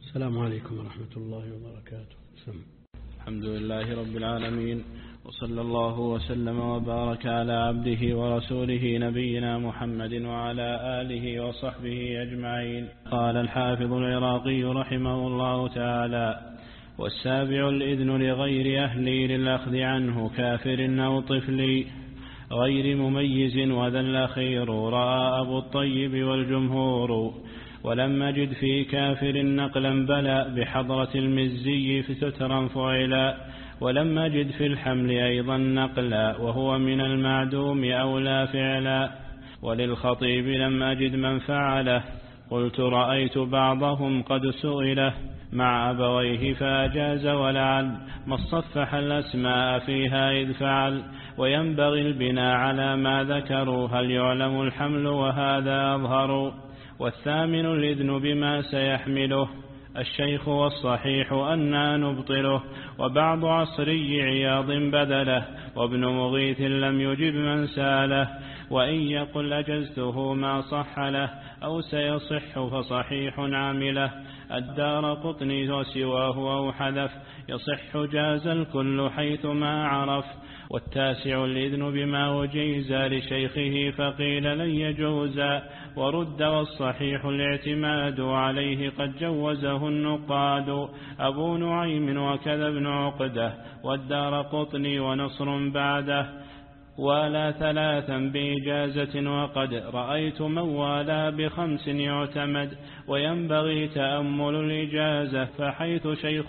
السلام عليكم ورحمة الله وبركاته. الحمد لله رب العالمين، وصلى الله وسلم وبارك على عبده ورسوله نبينا محمد وعلى آله وصحبه أجمعين. قال الحافظ العراقي رحمه الله تعالى: والسابع الإذن لغير أهلي للأخذ عنه كافر أو طفل غير مميز، وذا الأخير رأى أبو الطيب والجمهور. ولم أجد في كافر نقلا بلى بحضرة المزي سترا فعلا، ولم أجد في الحمل أيضا نقلا وهو من المعدوم أولى فعلا. وللخطيب لم أجد من فعله، قلت رأيت بعضهم قد سئله مع أبويه فأجاز ولعل ما صفح الأسماء فيها إذ فعل. وينبغي البناء على ما ذكروا، هل يعلم الحمل وهذا أظهر. والثامن الإذن بما سيحمله الشيخ، والصحيح أننا نبطله. وبعض عصري عياض بدله، وابن مغيث لم يجب من ساله. وإن يقل أجزته ما صح له، أو سيصح فصحيح عامله. الدار قطني وسواه أو حذف، يصح جاز الكل حيث ما عرف. والتاسع الإذن بما وجيز لشيخه، فقيل لن يجوزا ورد. والصحيح الاعتماد عليه قد جوزه النقاد، أبو نعيم وكذا ابن عقدة والدار قطني ونصر بعده. ولا ثلاثا بإجازة، وقد رأيت من والى ب5 يعتمد. وينبغي تأمل الإجازة، فحيث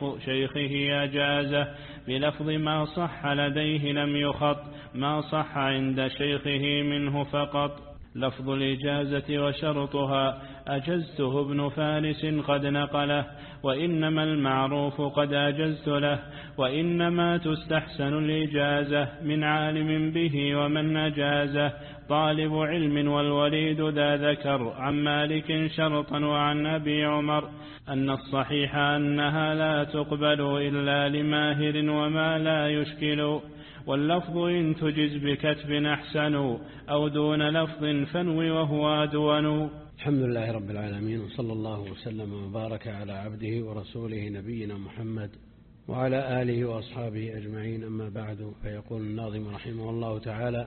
شيخه أجازه بلفظ ما صح لديه لم يخط، ما صح عند شيخه منه فقط. لفظ الإجازة وشرطها أجزته ابن فارس قد نقله، وإنما المعروف قد أجزت له. وإنما تستحسن الإجازة من عالم به ومن أجازه، طالب علم والوليد ذا ذكر. عن مالك شرطا وعن أبي عمر أن الصحيح أنها لا تقبل إلا لماهر وما لا يشكل. واللفظ إن تجز بكتب أحسن، أو دون لفظ فنوي وهو أدون. الحمد لله رب العالمين، وصلى الله وسلم وبارك على عبده ورسوله نبينا محمد وعلى آله وأصحابه أجمعين. أما بعد، فيقول الناظم رحمه الله تعالى: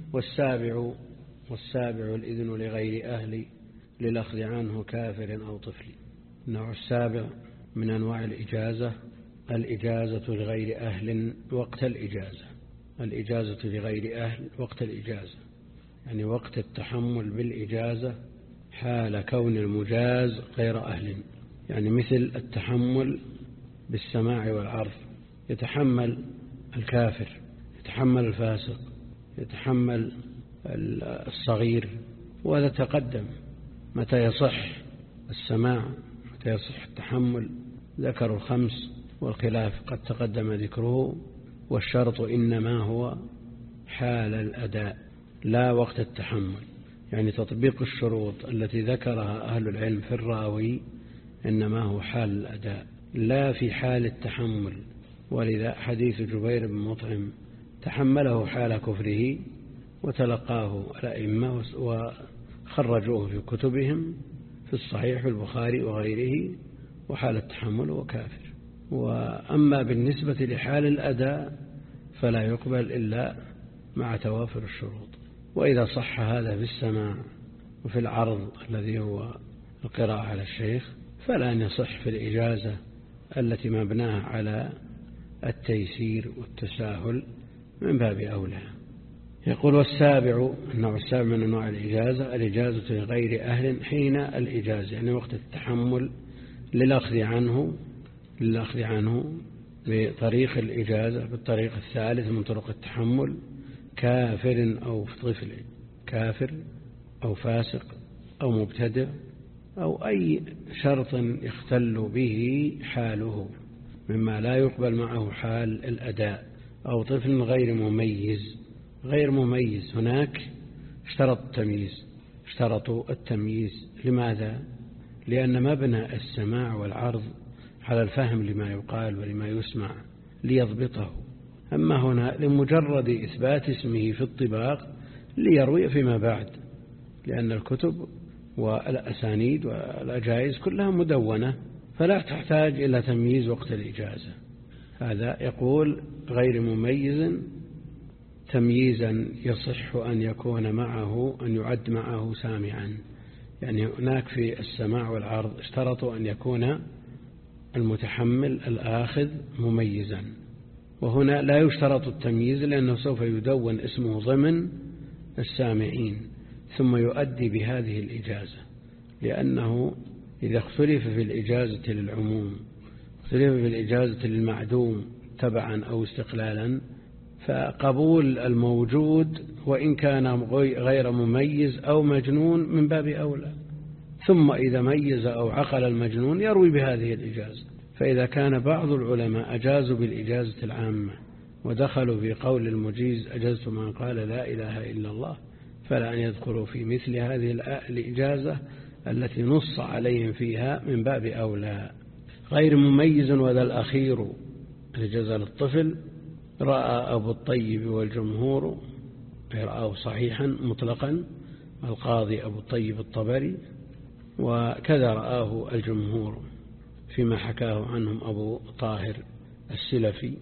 والسابع الإذن لغير أهل للأخذ عنه كافر أو طفل. النوع السابع من أنواع الإجازة الإجازة لغير أهل وقت الإجازة. الإجازة لغير أهل وقت الإجازة، يعني وقت التحمل بالإجازة حال كون المجاز غير أهل. يعني مثل التحمل بالسماع والعرض، يتحمل الكافر، يتحمل الفاسق، يتحمل الصغير. وهذا تقدم متى يصح السماع، متى يصح التحمل. ذكروا 5 والخلاف قد تقدم ذكره. والشرط إنما هو حال الأداء لا وقت التحمل، يعني تطبيق الشروط التي ذكرها أهل العلم في الراوي إنما هو حال الأداء لا في حال التحمل. ولذا حديث جبير بن مطعم تحمله حال كفره وتلقاه الأئمة وخرجوه في كتبهم في الصحيح في البخاري وغيره، وحال التحمل وكافر. وأما بالنسبة لحال الأداء فلا يقبل إلا مع توافر الشروط. وإذا صح هذا في السماع وفي العرض الذي هو القراءة على الشيخ، فلا يصح في الإجازة التي مبناها على التيسير والتساهل من باب أولى. يقول: والسابع، النوع السابع من أنواع الإجازة الإجازة لغير أهل حين الإجازة، يعني وقت التحمل للأخذ عنه بطريق الإجازة بالطريق الثالث من طرق التحمل، كافر أو طفل، كافر أو فاسق أو مبتدع أو أي شرط يختل به حاله مما لا يقبل معه حال الأداء، أو طفل غير مميز. هناك اشترطوا التمييز. لماذا؟ لأن مبنى السماع والعرض على الفهم لما يقال ولما يسمع ليضبطه. أما هنا لمجرد إثبات اسمه في الطباق ليروي فيما بعد، لأن الكتب والأسانيد والأجائز كلها مدونة فلا تحتاج إلى تمييز وقت الإجازة. هذا يقول غير مميز تمييزا يصح أن يكون معه، أن يعد معه سامعا. يعني هناك في السماع والعرض اشترطوا أن يكون المتحمل الآخذ مميزا، وهنا لا يشترط التمييز لأنه سوف يدون اسمه ضمن السامعين ثم يؤدي بهذه الإجازة، لأنه إذا اختلف في الإجازة للعموم اختلف في الإجازة للمعدوم تبعا أو استقلالا، فقبول الموجود وإن كان غير مميز أو مجنون من باب أولى. ثم إذا ميز أو عقل المجنون يروي بهذه الإجازة. فإذا كان بعض العلماء أجازوا بالإجازة العامة ودخلوا في قول المجيز أجزت من قال لا إله إلا الله، فلا أن يدخلوا في مثل هذه الإجازة التي نص عليهم فيها من باب أولى. غير مميز وذا الأخير الإجازة للطفل رأى أبو الطيب والجمهور، رأاه صحيحا مطلقا القاضي أبو الطيب الطبري، وكذا رآه الجمهور فيما حكاه عنهم أبو طاهر السلفي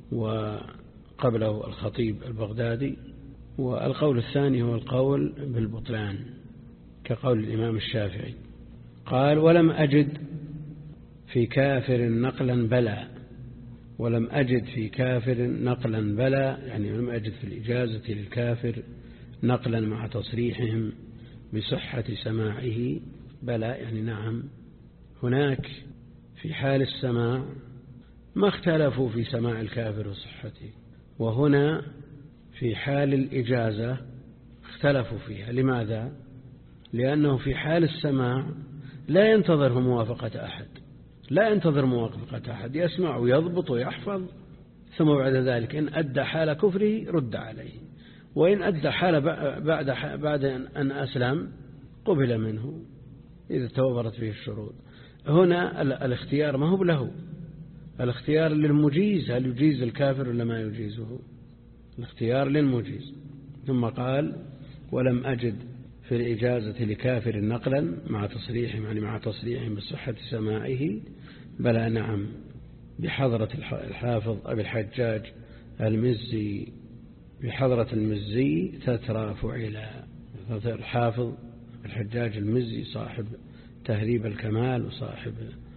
وقبله الخطيب البغدادي. والقول الثاني هو القول بالبطلان كقول الإمام الشافعي. قال ولم أجد في كافر نقلا بلا، ولم أجد في كافر نقلا بلا، يعني لم أجد في الإجازة للكافر نقلا مع تصريحهم بصحة سماعه بلا، يعني نعم. هناك في حال السماع ما اختلفوا في سماع الكافر وصحته، وهنا في حال الإجازة اختلفوا فيها. لماذا؟ لأنه في حال السماع لا ينتظر موافقة أحد، لا ينتظر موافقة أحد، يسمع ويضبط ويحفظ، ثم بعد ذلك إن أدى حال كفره رد عليه، وإن أدى حال بعد أن أسلم قبل منه إذا توفرت فيه الشروط. هنا الاختيار ما هو له، الاختيار للمجيز، هل يجيز الكافر ولا ما يجيزه؟ الاختيار للمجيز. ثم قال ولم أجد في الإجازة لكافر نقلا مع تصريحهم، يعني مع تصريحهم بصحة سماعه بلا نعم، بحضرة الحافظ أبي الحجاج المزي، بحضرة المزي تترى فعلا. الحافظ الحجاج المزي صاحب تهذيب الكمال وصاحب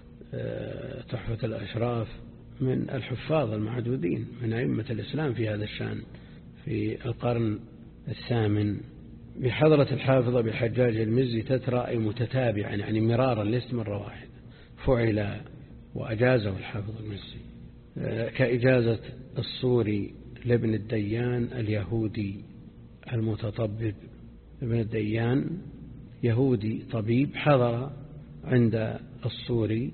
تحفة الأشراف، من الحفاظ المعدودين من أئمة الإسلام في هذا الشأن في القرن الثامن. بحضرة الحافظ أبي الحجاج المزي تترى أي متتابعا، يعني مرارا ليست مرة واحدة، فعلا وأجازه الحافظ المزي. كإجازة الصوري لابن الديان اليهودي المتطبب. ابن الديان يهودي طبيب حضر عند الصوري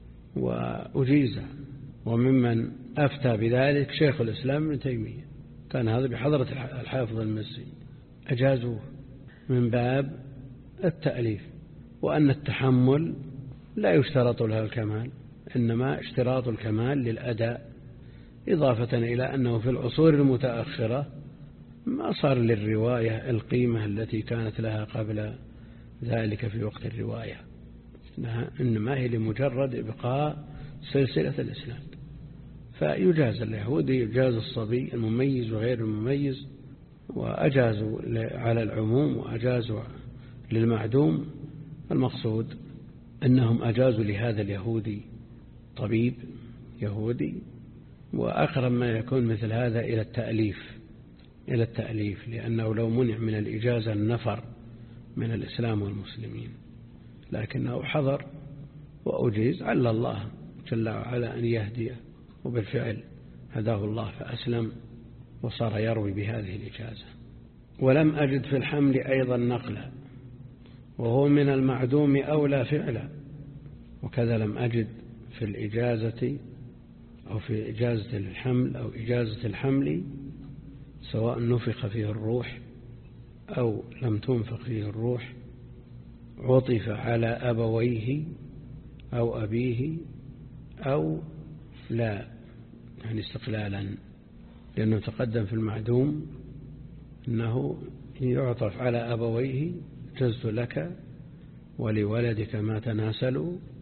وأجيز، وممن أفتى بذلك شيخ الإسلام ابن تيمية، كان هذا بحضرة الحافظ المزي، أجازوه من باب التأليف، وأن التحمل لا يشترط لها الكمال، إنما اشتراط الكمال للأداء، إضافة إلى أنه في العصور المتأخرة ما صار للرواية القيمة التي كانت لها قبل ذلك في وقت الرواية، إنما هي لمجرد إبقاء سلسلة الإسلام. فيجاز اليهودي، يجاز الصبي المميز وغير المميز، وأجازوا على العموم وأجازوا للمعدوم. المقصود أنهم أجازوا لهذا اليهودي طبيب يهودي، وأقرب ما يكون مثل هذا إلى التأليف، لأنه لو منع من الإجازة النفر من الإسلام والمسلمين، لكنه حضر وأجيز، عل الله جل وعلا أن يهديه، وبالفعل هداه الله فأسلم وصار يروي بهذه الإجازة. ولم أجد في الحمل أيضا نقلا، وهو من المعدوم أولى فعلا. وكذا لم أجد في الإجازة أو في إجازة الحمل أو إجازة الحمل، سواء نفخ فيه الروح أو لم تنفخ فيه الروح، عطف على أبويه أو أبيه أو لا، يعني استقلالا، لأنه تقدم في المعدوم أنه يعطف على أبويه جزت لك ولولدك ما تناسلوا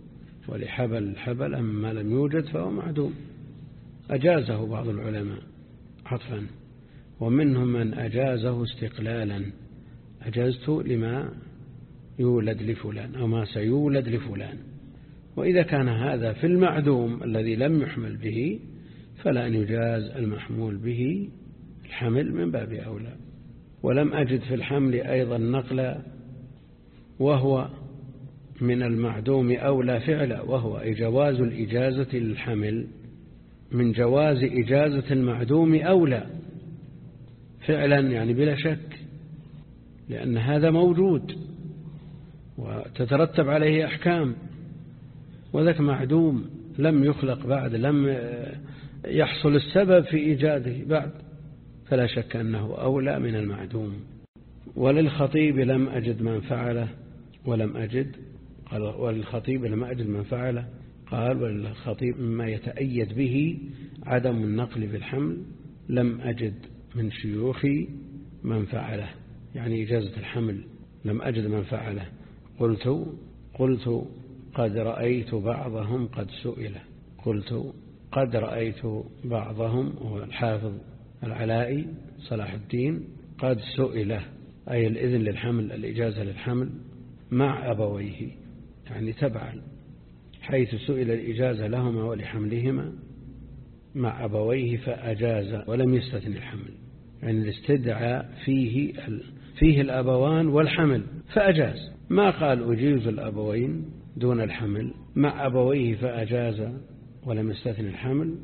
الحبل أما ما لم يوجد فهو معدوم. أجازه بعض العلماء عطفا، ومنهم من أجازه استقلالا، أجزت لما يولد لفلان أو ما سيولد لفلان. وإذا كان هذا في المعدوم الذي لم يحمل به فلا أن يجاز المحمول به الحمل من باب أولى. ولم أجد في الحمل أيضا نقلا، وهو من المعدوم أولى فعلا، وهو جواز الإجازة للحمل من جواز إجازة المعدوم أولى فعلا، يعني بلا شك، لأن هذا موجود وتترتب عليه أحكام، وذاك معدوم لم يخلق بعد، لم يحصل السبب في إيجاده بعد، فلا شك أنه أولى من المعدوم. وللخطيب لم أجد من فعله ولم أجد، قال وللخطيب لم أجد من فعله، قال وللخطيب مما يتأيد به عدم النقل بالحمل لم أجد من شيوخي من فعله، يعني إجازة الحمل لم أجد من فعله. قلت قد رأيت بعضهم قد سئله، قلت قد رأيت بعضهم، هو الحافظ العلائي صلاح الدين، قد سئله أي الإذن للحمل، الإجازة للحمل مع أبويه، يعني تبعا، حيث سئل الإجازة لهما ولحملهما مع أبويه فأجاز ولم يستثني الحمل، يعني الاستدعاء فيه الأبوان والحمل فأجاز، ما قال أجيز الأبوين دون الحمل، مع أبويه فأجاز ولم يستثني الحمل.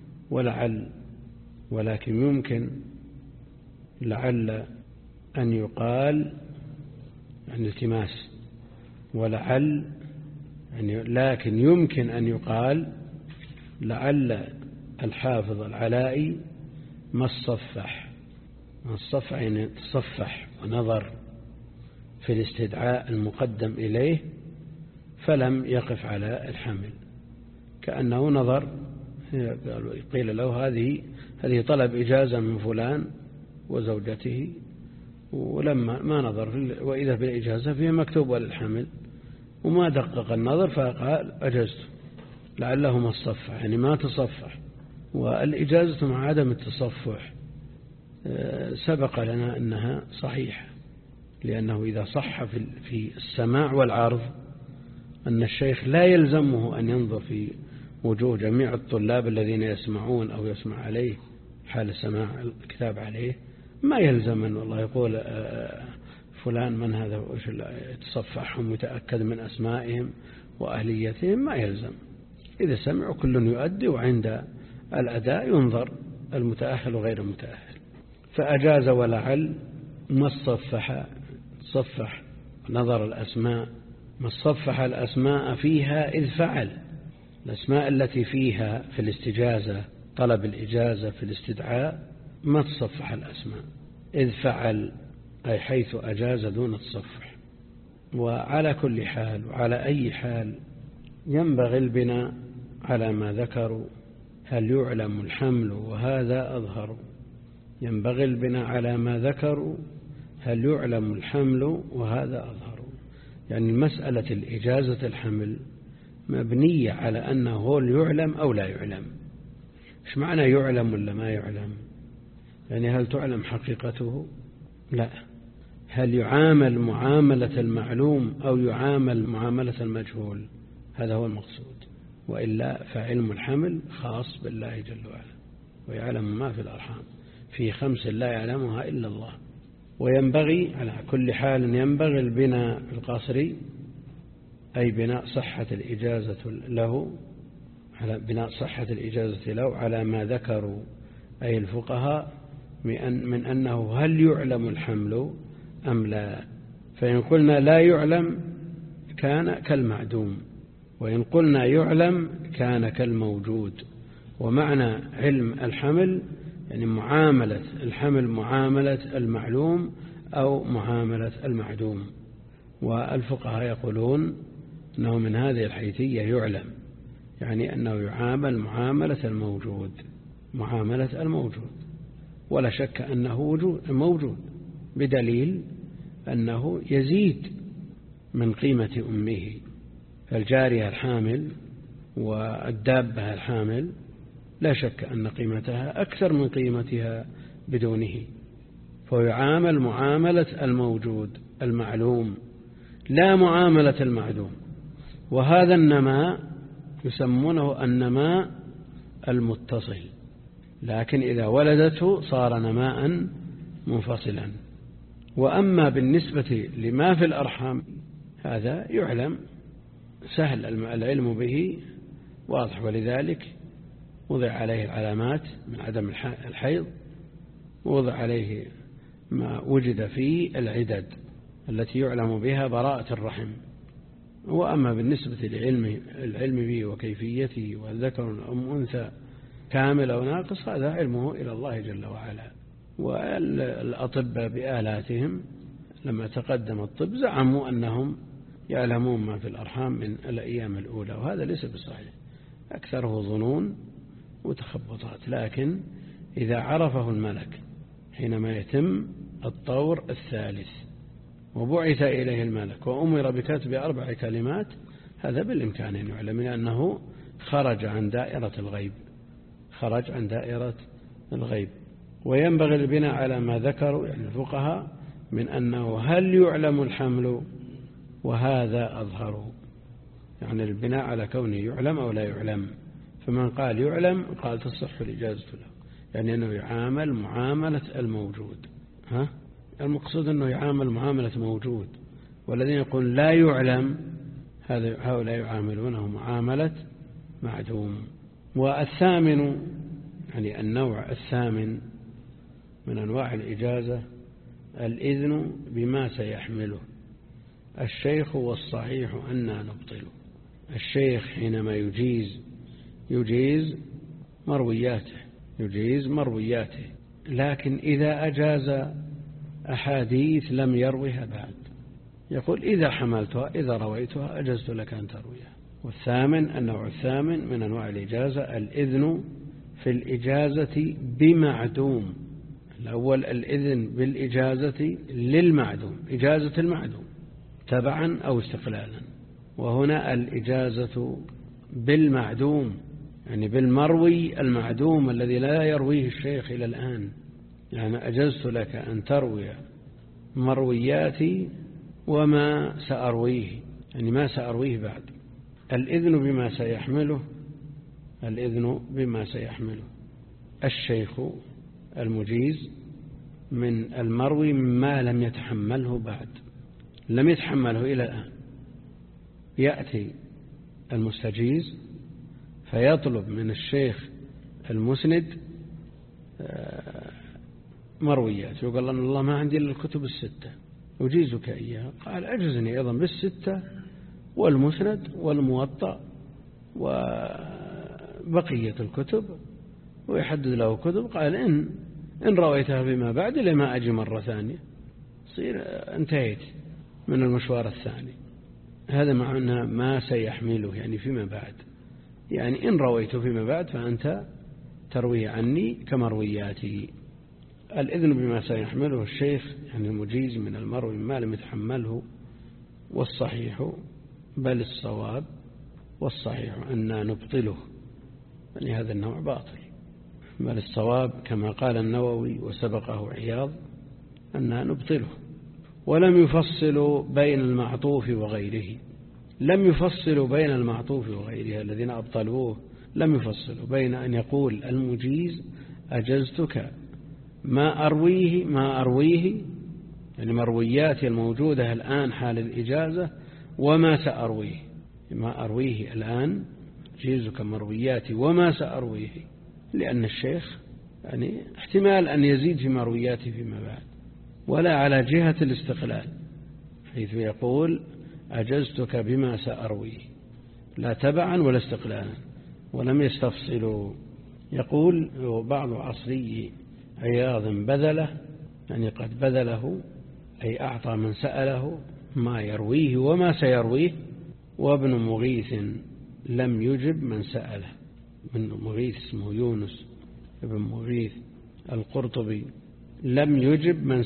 ولكن يمكن لعل أن يقال عن التماس، ولعل يعني لكن يمكن أن يقال لعل الحافظ العلائي ما الصفح يعني تصفح ونظر في الاستدعاء المقدم إليه فلم يقف على الحمل، كأنه نظر، قيل له هذه طلب إجازة من فلان وزوجته، ولما ما نظر وإذا بالإجازة فيها مكتوب وللحمل، وما دقق النظر فقال أجزت، لعله ما الصفح يعني ما تصفح. والإجازة مع عدم التصفح سبق لنا أنها صحيحة، لأنه إذا صح في السماع والعرض أن الشيخ لا يلزمه أن ينظر في وجوه جميع الطلاب الذين يسمعون أو يسمع عليه حال سماع الكتاب عليه، ما يلزم أن والله يقول فلان من هذا يتصفحهم ويتأكد من أسمائهم وأهليتهم، ما يلزم. إذا سمعوا كل يؤدي، وعند الأداء ينظر المتأهل وغير المتأهل. فأجاز ولعل ما صفح نظر الأسماء، ما صفح الأسماء فيها إذ فعل، الأسماء التي فيها في الاستجازة طلب الإجازة في الاستدعاء ما تصفح الأسماء إذ فعل، أي حيث أجاز دون التصفح. وعلى كل حال وعلى أي حال ينبغي البناء على ما ذكروا، هل يعلم الحمل وهذا أظهر، ينبغي البناء على ما ذكروا هل يعلم الحمل وهذا أظهر، يعني مسألة الإجازة الحمل مبنية على أنه هو يعلم أو لا يعلم. إيش معنى يعلم ولا ما يعلم؟ يعني هل تعلم حقيقته؟ لا. هل يعامل معاملة المعلوم أو يعامل معاملة المجهول؟ هذا هو المقصود. وإلا فعلم الحمل خاص بالله جل وعلا، ويعلم ما في الأرحام، في 5 لا يعلمها إلا الله. وينبغي على كل حال ينبغي البناء القصري، أي بناء صحة الإجازة له، على بناء صحة الإجازة له على ما ذكروا أي الفقهاء من أنه هل يعلم الحمل أم لا. فإن قلنا لا يعلم كان كالمعدوم، وإن قلنا يعلم كان كالموجود. ومعنى علم الحمل يعني معاملة الحمل معاملة المعلوم أو معاملة المعدوم. والفقهاء يقولون أنه من هذه الحيثية يعلم، يعني أنه يعامل معاملة الموجود، ولا شك أنه موجود، بدليل أنه يزيد من قيمة أمه، فالجارية الحامل والدابة الحامل لا شك أن قيمتها أكثر من قيمتها بدونه، فيعامل معاملة الموجود المعلوم لا معاملة المعدوم. وهذا النماء يسمونه النماء المتصل، لكن إذا ولدته صار نماء منفصلا. وأما بالنسبة لما في الأرحام هذا يعلم سهل العلم به واضح، ولذلك وضع عليه العلامات من عدم الحيض، ووضع عليه ما وجد في العدد التي يعلم بها براءة الرحم. وأما بالنسبة للعلم به وكيفيته والذكر أم أنثى كامل أو ناقص هذا علمه إلى الله جل وعلا. والأطباء بآلاتهم لما تقدم الطب زعموا أنهم يعلمون ما في الأرحام من الأيام الأولى، وهذا ليس بصحيح، أكثره ظنون وتخبطات. لكن إذا عرفه الملك حينما يتم الطور الثالث وبعث إليه الملك وأمر بكتب 4 كلمات هذا بالإمكان أن يعلم، لأنه خرج عن دائرة الغيب. وينبغي البناء على ما ذكروا يعني الفقهاء من أنه هل يعلم الحمل، وهذا أظهر، يعني البناء على كونه يعلم أو لا يعلم. فمن قال يعلم قال تصح الإجازة له، يعني أنه يعامل معاملة الموجود. المقصود أنه يعامل معاملة موجود، والذين يقول لا يعلم هؤلاء يعاملونه معاملة معدوم. والثامن يعني النوع الثامن من أنواع الإجازة الإذن بما سيحمله. الشيخ والصحيح أننا نبطله. الشيخ حينما يجيز مروياته، لكن إذا أجاز أحاديث لم يروها بعد يقول إذا حملتها إذا رويتها أجزت لك أن ترويها. والثامن النوع الثامن من أنواع الإجازة الإذن في الإجازة بمعدوم. الأول الإذن بالإجازة للمعدوم، إجازة المعدوم تبعا أو استقلالا. وهنا الإجازة بالمعدوم يعني بالمروي المعدوم الذي لا يرويه الشيخ إلى الآن، يعني أجزت لك أن تروي مروياتي وما سأرويه، يعني ما سأرويه بعد. الإذن بما سيحمله الشيخ المجيز من المروي مما لم يتحمله بعد، لم يتحمله إلى الآن. يأتي المستجيز فيطلب من الشيخ المسند مرويات، يقول أن الله ما عندي إلا الكتب 6 أجيزك إياها. قال أجزني أيضا بال6 والمسند والموطأ وبقية الكتب، ويحدد له كتب. قال إن رويتها فيما بعد لما أجي مرة ثانية، صير انتهيت من المشوار الثاني. هذا معنى ما سيحمله يعني فيما بعد، يعني إن رويت فيما بعد فأنت تروي عني كمروياتي. الإذن بما سيحمله الشيخ يعني المجيز من المروي ما لم يتحمله. والصحيح بل الصواب والصحيح أن نبطله، يعني هذا النوع باطل. بل الصواب كما قال النووي وسبقه عياض أن نبطله. ولم يفصلوا بين المعطوف وغيره، لم يفصلوا بين المعطوف وغيره الذين أبطلوه، لم يفصلوا بين أن يقول المجيز أجزتك ما أرويه يعني مروياتي الموجودة الآن حال الإجازة وما سأرويه، ما أرويه الآن جيزك مروياتي وما سأرويه، لأن الشيخ يعني احتمال أن يزيد في مروياتي فيما بعد، ولا على جهة الاستقلال حيث يقول أجزتك بما سأرويه، لا تبعا ولا استقلالا. ولم يستفصلوا. يقول بعض عصري عياض بذله، يعني قد بذله أي أعطى من سأله ما يرويه وما سيرويه. وابن مغيث لم يجب من سأله. ابن مغيث اسمه يونس ابن مغيث القرطبي لم يجب من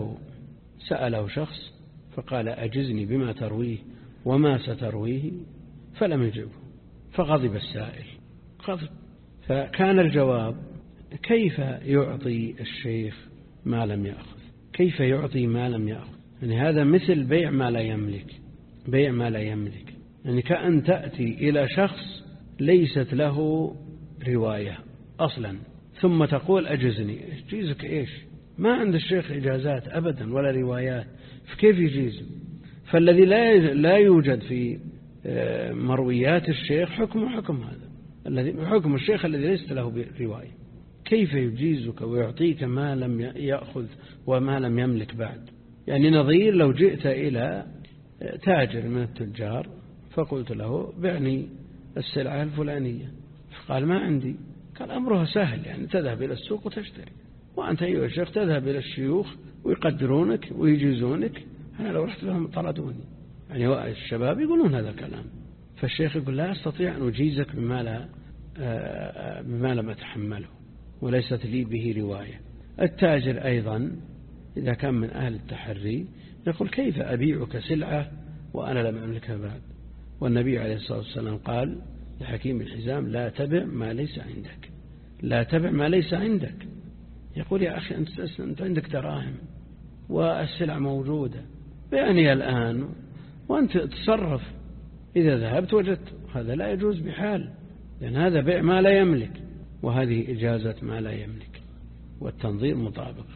سأله شخص فقال أجزني بما ترويه وما سترويه، فلم يجبه، فغضب السائل، غضب. فكان الجواب: كيف يعطي الشيخ ما لم يأخذ؟ كيف يعطي ما لم يأخذ؟ يعني هذا مثل بيع ما لا يملك، بيع ما لا يملك. يعني كأن تأتي إلى شخص ليست له رواية أصلا ثم تقول أجزني. جيزك إيش؟ ما عند الشيخ إجازات أبدا ولا روايات، فكيف يجيز؟ فالذي لا يوجد في مرويات الشيخ حكم هذا، الذي حكم الشيخ الذي ليس له رواية. كيف يجيزك ويعطيك ما لم يأخذ وما لم يملك بعد؟ يعني نظير لو جئت إلى تاجر من التجار فقلت له: بعني السلعة الفلانية، فقال: ما عندي. قال: أمرها سهل، يعني تذهب إلى السوق وتشتري، وأنت أيها الشيخ تذهب إلى الشيوخ ويقدرونك ويجيزونك. أنا لو رحت لهم طردوني. يعني الشباب يقولون هذا الكلام. فالشيخ يقول: لا أستطيع أن أجيزك بما لم أتحمله وليست لي به رواية. التاجر أيضا إذا كان من أهل التحري يقول: كيف أبيعك سلعة وأنا لم أملكها بعد؟ والنبي عليه الصلاة والسلام قال لحكيم الحزام: لا تبع ما ليس عندك، لا تبع ما ليس عندك. يقول: يا أخي أنت عندك دراهم والسلع موجودة، بعني الآن وأنت تصرف. إذا ذهبت وجدت، هذا لا يجوز بحال، لأن هذا بيع ما لا يملك، وهذه إجازة ما لا يملك، والتنظير مطابق.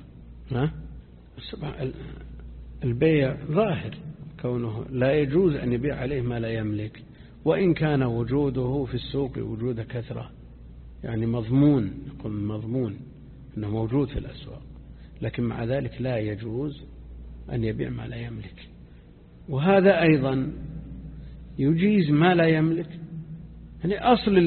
البيع ظاهر كونه لا يجوز أن يبيع عليه ما لا يملك، وإن كان وجوده في السوق وجود كثرة، يعني مضمون، يقول مضمون أنه موجود في الأسواق، لكن مع ذلك لا يجوز أن يبيع ما لا يملك. وهذا أيضا يجيز ما لا يملك. يعني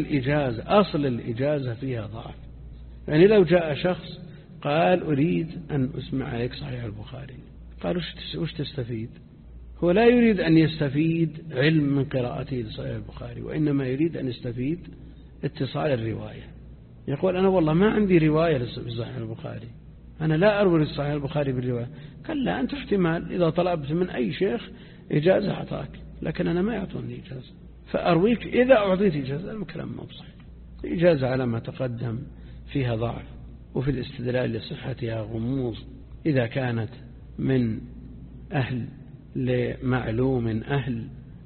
أصل الإجازة فيها ضعف. يعني لو جاء شخص قال: أريد أن أسمع عليك صحيح البخاري، قال: وش تستفيد؟ هو لا يريد أن يستفيد علم من قراءته لصحيح البخاري، وإنما يريد أن يستفيد اتصال الرواية. يقول: أنا والله ما عندي رواية لصحيح البخاري، أنا لا أروي صحيح البخاري بالرواية. قال: لا، أنت احتمال إذا طلبت من أي شيخ إجازة أعطاك، لكن أنا ما يعطوني إجازة، فأرويك إذا أعطيت إجازة. الكلام ما بصحيح. الإجازة على ما تقدم فيها ضعف، وفي الاستدلال لصحتها غموض. إذا كانت من أهل لمعلوم أهل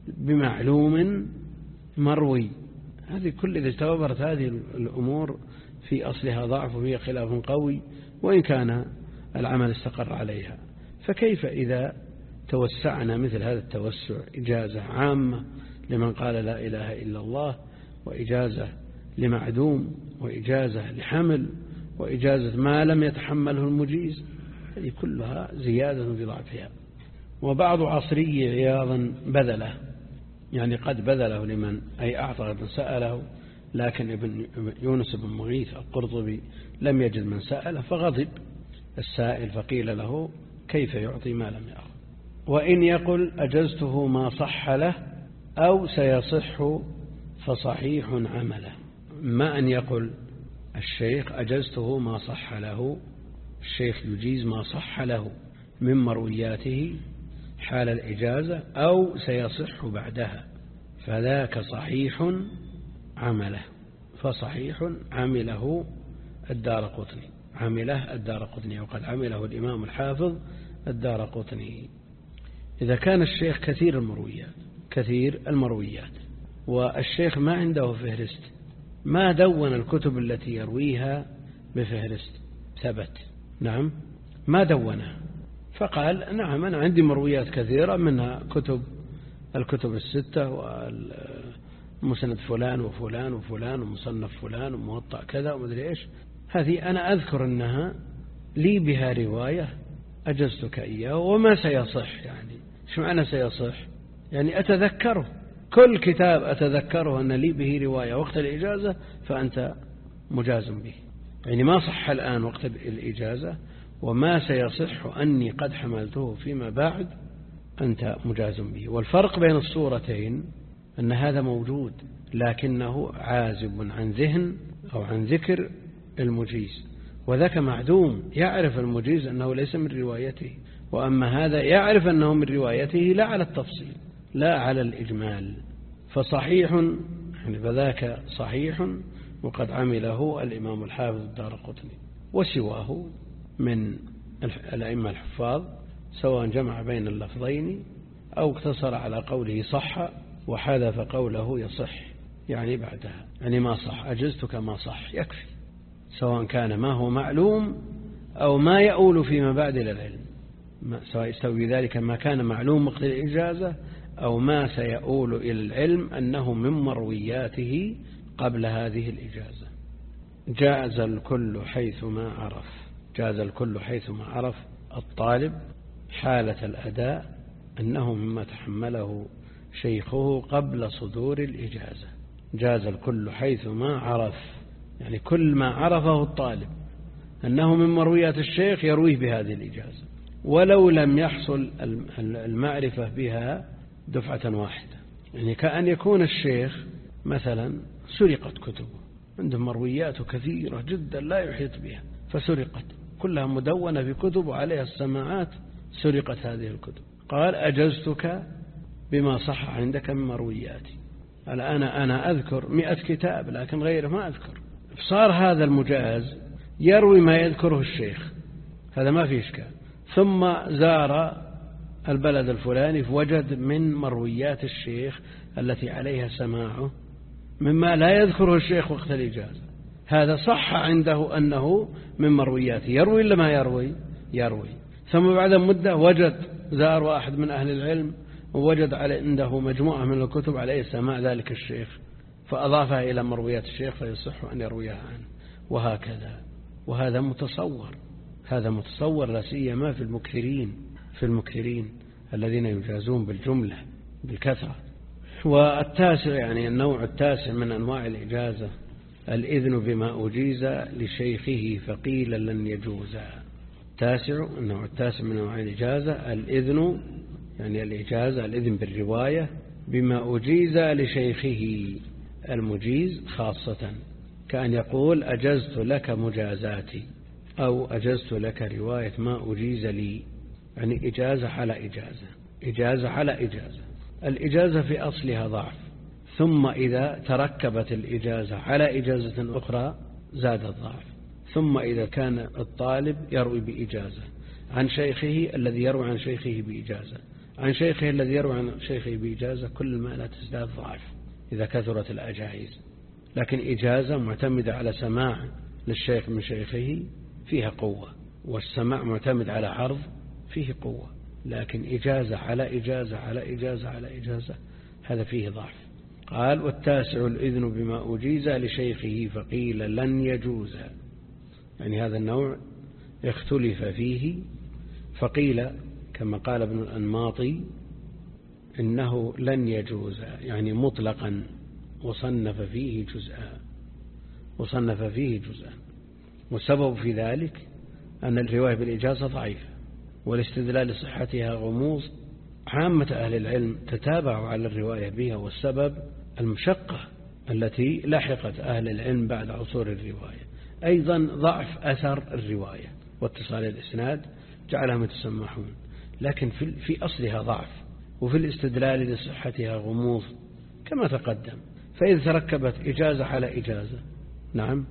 بمعلوم مروي، هذه كل إذا توفرت هذه الأمور في أصلها ضعف وفيها خلاف قوي، وإن كان العمل استقر عليها. فكيف إذا توسعنا مثل هذا التوسع، إجازة عامة لمن قال لا إله إلا الله، وإجازة لمعدوم، وإجازة لحمل، وإجازة ما لم يتحمله المجيز، هذه كلها زيادة في ضعفها. وبعض عصري عياضا بذله، يعني قد بذله لمن أي أعطى من سأله، لكن ابن يونس بن مغيث القرطبي لم يجد من سأله فغضب السائل، فقيل له: كيف يعطي ما لم يأخذ؟ وإن يقل: أجزته ما صح له أو سيصح فصحيح عمله. ما أن يقول الشيخ: أجزته ما صح له، الشيخ يجيز ما صح له من مروياته حال الإجازة، أو سيصح بعدها، فذاك صحيح عمله. فصحيح عمله الدارقطني، عمله الدارقطني، وقد عمله الإمام الحافظ الدارقطني. إذا كان الشيخ كثير المرويات والشيخ ما عنده فهرست، ما دون الكتب التي يرويها بفهرست، ثبت، نعم، ما دونها، فقال: نعم، أنا عندي مرويات كثيرة، منها الكتب الستة، ومسند فلان وفلان وفلان، ومصنف فلان، وموطأ كذا، ومدري إيش، هذه أنا أذكر أنها لي بها رواية أجزتك إياه، وما سيصح. يعني شو معنى سيصح؟ يعني أتذكره، كل كتاب أتذكره أن لي به رواية وقت الإجازة فأنت مجاز به. يعني ما صح الآن وقت الإجازة، وما سيصح أني قد حملته فيما بعد أنت مجاز به. والفرق بين الصورتين أن هذا موجود، لكنه عازب عن ذهن أو عن ذكر المجيز، وذاك معدوم، يعرف المجيز أنه ليس من روايته، وأما هذا يعرف أنه من روايته لا على التفصيل لا على الإجمال، فصحيح يعني فذاك صحيح وقد عمله الإمام الحافظ الدارقطني وسواه من الأئمة الحفاظ، سواء جمع بين اللفظين أو اقتصر على قوله صح وحذف قوله يصح، يعني بعدها، يعني ما صح أجزتك ما صح يكفي، سواء كان ما هو معلوم أو ما يؤول فيما بعد إلى العلم، سواء يستوي ذلك ما كان معلوم وقت الإجازة أو ما سيؤول إلى العلم أنه من مروياته قبل هذه الإجازة. جاز الكل حيثما عرف، جاز الكل حيثما عرف الطالب حالة الأداء أنه مما تحمله شيخه قبل صدور الإجازة. جاز الكل حيثما عرف، يعني كل ما عرفه الطالب أنه من مرويات الشيخ يرويه بهذه الإجازة، ولو لم يحصل المعرفة بها دفعة واحدة. يعني كأن يكون الشيخ مثلا سرقت كتبه، عنده مرويات كثيرة جدا لا يحيط بها، فسرقت كلها مدونة في كتب وعليها السماعات، سرقت هذه الكتب، قال أجزتك بما صح عندك من مروياتي. الآن أنا أذكر 100 كتاب لكن غيره ما أذكر، صار هذا المجاز يروي ما يذكره الشيخ، هذا ما فيه إشكال. ثم زار البلد الفلاني فوجد من مرويات الشيخ التي عليها سماعه مما لا يذكره الشيخ وقت الإجازة، هذا صح عنده أنه من مروياته، يروي إلا ما يروي؟ يروي. ثم بعد مدة وجد زار واحد من أهل العلم ووجد عنده مجموعة من الكتب عليه سماع ذلك الشيخ فأضافها إلى مرويات الشيخ فيصح أن يرويها عنه، وهكذا. وهذا متصور، هذا متصور لا سيما في المكثرين الذين يجازون بالجملة بالكثرة. والتاسع، يعني النوع التاسع من أنواع الإجازة الإذن بما أجيز لشيخه فقيل لن يجوز. النوع التاسع من أنواع الإجازة الإذن، يعني الإجازة الإذن بالرواية بما أجيز لشيخه، المجيز خاصة كأن يقول أجزت لك مجازاتي أو أجزت لك رواية ما أجيز لي، يعني إجازة على إجازة، إجازة على إجازة. الإجازة في أصلها ضعف، ثم إذا تركبت الإجازة على إجازة أخرى زاد الضعف. ثم إذا كان الطالب يروي بإجازة عن شيخه الذي يروي عن شيخه بإجازة عن شيخه الذي يروي عن شيخه بإجازة، كل ما لا تزداد ضعف إذا كثرت الأجائز. لكن إجازة معتمدة على سماع للشيخ من شيخه فيها قوة، والسماع معتمد على عرض فيه قوة. لكن إجازة على إجازة على إجازة على إجازة هذا فيه ضعف. قال والتاسع الإذن بما أجيز لشيخه فقيل لن يجوز، يعني هذا النوع اختلف فيه، فقيل كما قال ابن الأنماطي إنه لن يجوز يعني مطلقا، وصنف فيه جزءا. والسبب في ذلك أن الرواية بالإجازة ضعيفة، والاستدلال لصحتها غموض. عامة أهل العلم تتابعوا على الرواية بها، والسبب المشقة التي لحقت أهل العلم بعد عصور الرواية. أيضا ضعف أثر الرواية واتصال الإسناد جعلهم يتسمحون، لكن في أصلها ضعف، وفي الاستدلال لصحتها غموض كما تقدم. فإذا تركبت إجازة على إجازة نعم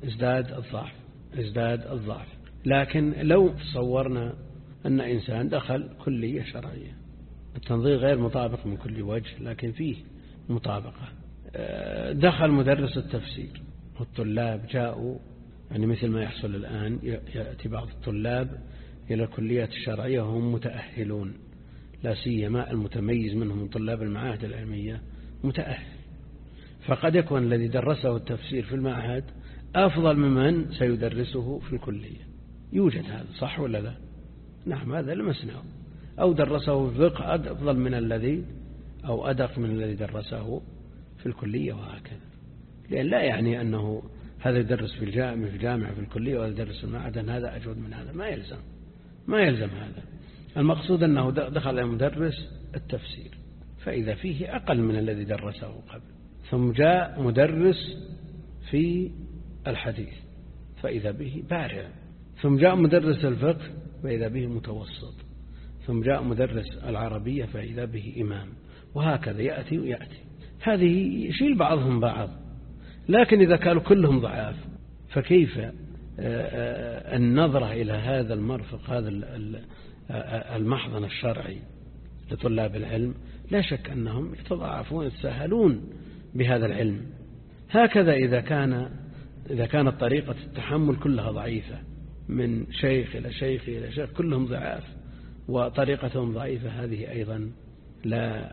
ازداد الضعف. لكن لو تصورنا أن إنسان دخل كلية شرعية، التنظير غير مطابق من كل وجه لكن فيه مطابقة، دخل مدرس التفسير والطلاب جاءوا، يعني مثل ما يحصل الآن، يأتي بعض الطلاب إلى الكليات الشرعية وهم متأهلون، لا سيما المتميز منهم من طلاب المعاهد العلمية متأهل، فقد يكون الذي درسه التفسير في المعهد أفضل ممن سيدرسه في الكلية. يوجد هذا صح ولا لا؟ نعم، هذا لمسناه. أو درسه في الفقه أفضل من الذي أو أدق من الذي درسه في الكلية، وهكذا. لأن لا يعني أنه هذا يدرس في الجامعة في الكلية وهذا يدرس في المعهد هذا أجود من هذا، ما يلزم هذا. المقصود أنه دخل على مدرس التفسير فإذا فيه أقل من الذي درسه قبل، ثم جاء مدرس في الحديث فإذا به بارع، ثم جاء مدرس الفقه فإذا به متوسط، ثم جاء مدرس العربية فإذا به إمام، وهكذا يأتي ويأتي. هذه يشيل بعضهم بعض. لكن إذا كانوا كلهم ضعاف فكيف النظرة إلى هذا المرفق، هذا المحضن الشرعي لطلاب العلم؟ لا شك أنهم يتضاعفون يتساهلون بهذا العلم. هكذا إذا كانت طريقة التحمل كلها ضعيفة من شيخ إلى شيخ إلى شيخ كلهم ضعاف وطريقتهم ضعيفة، هذه أيضا لا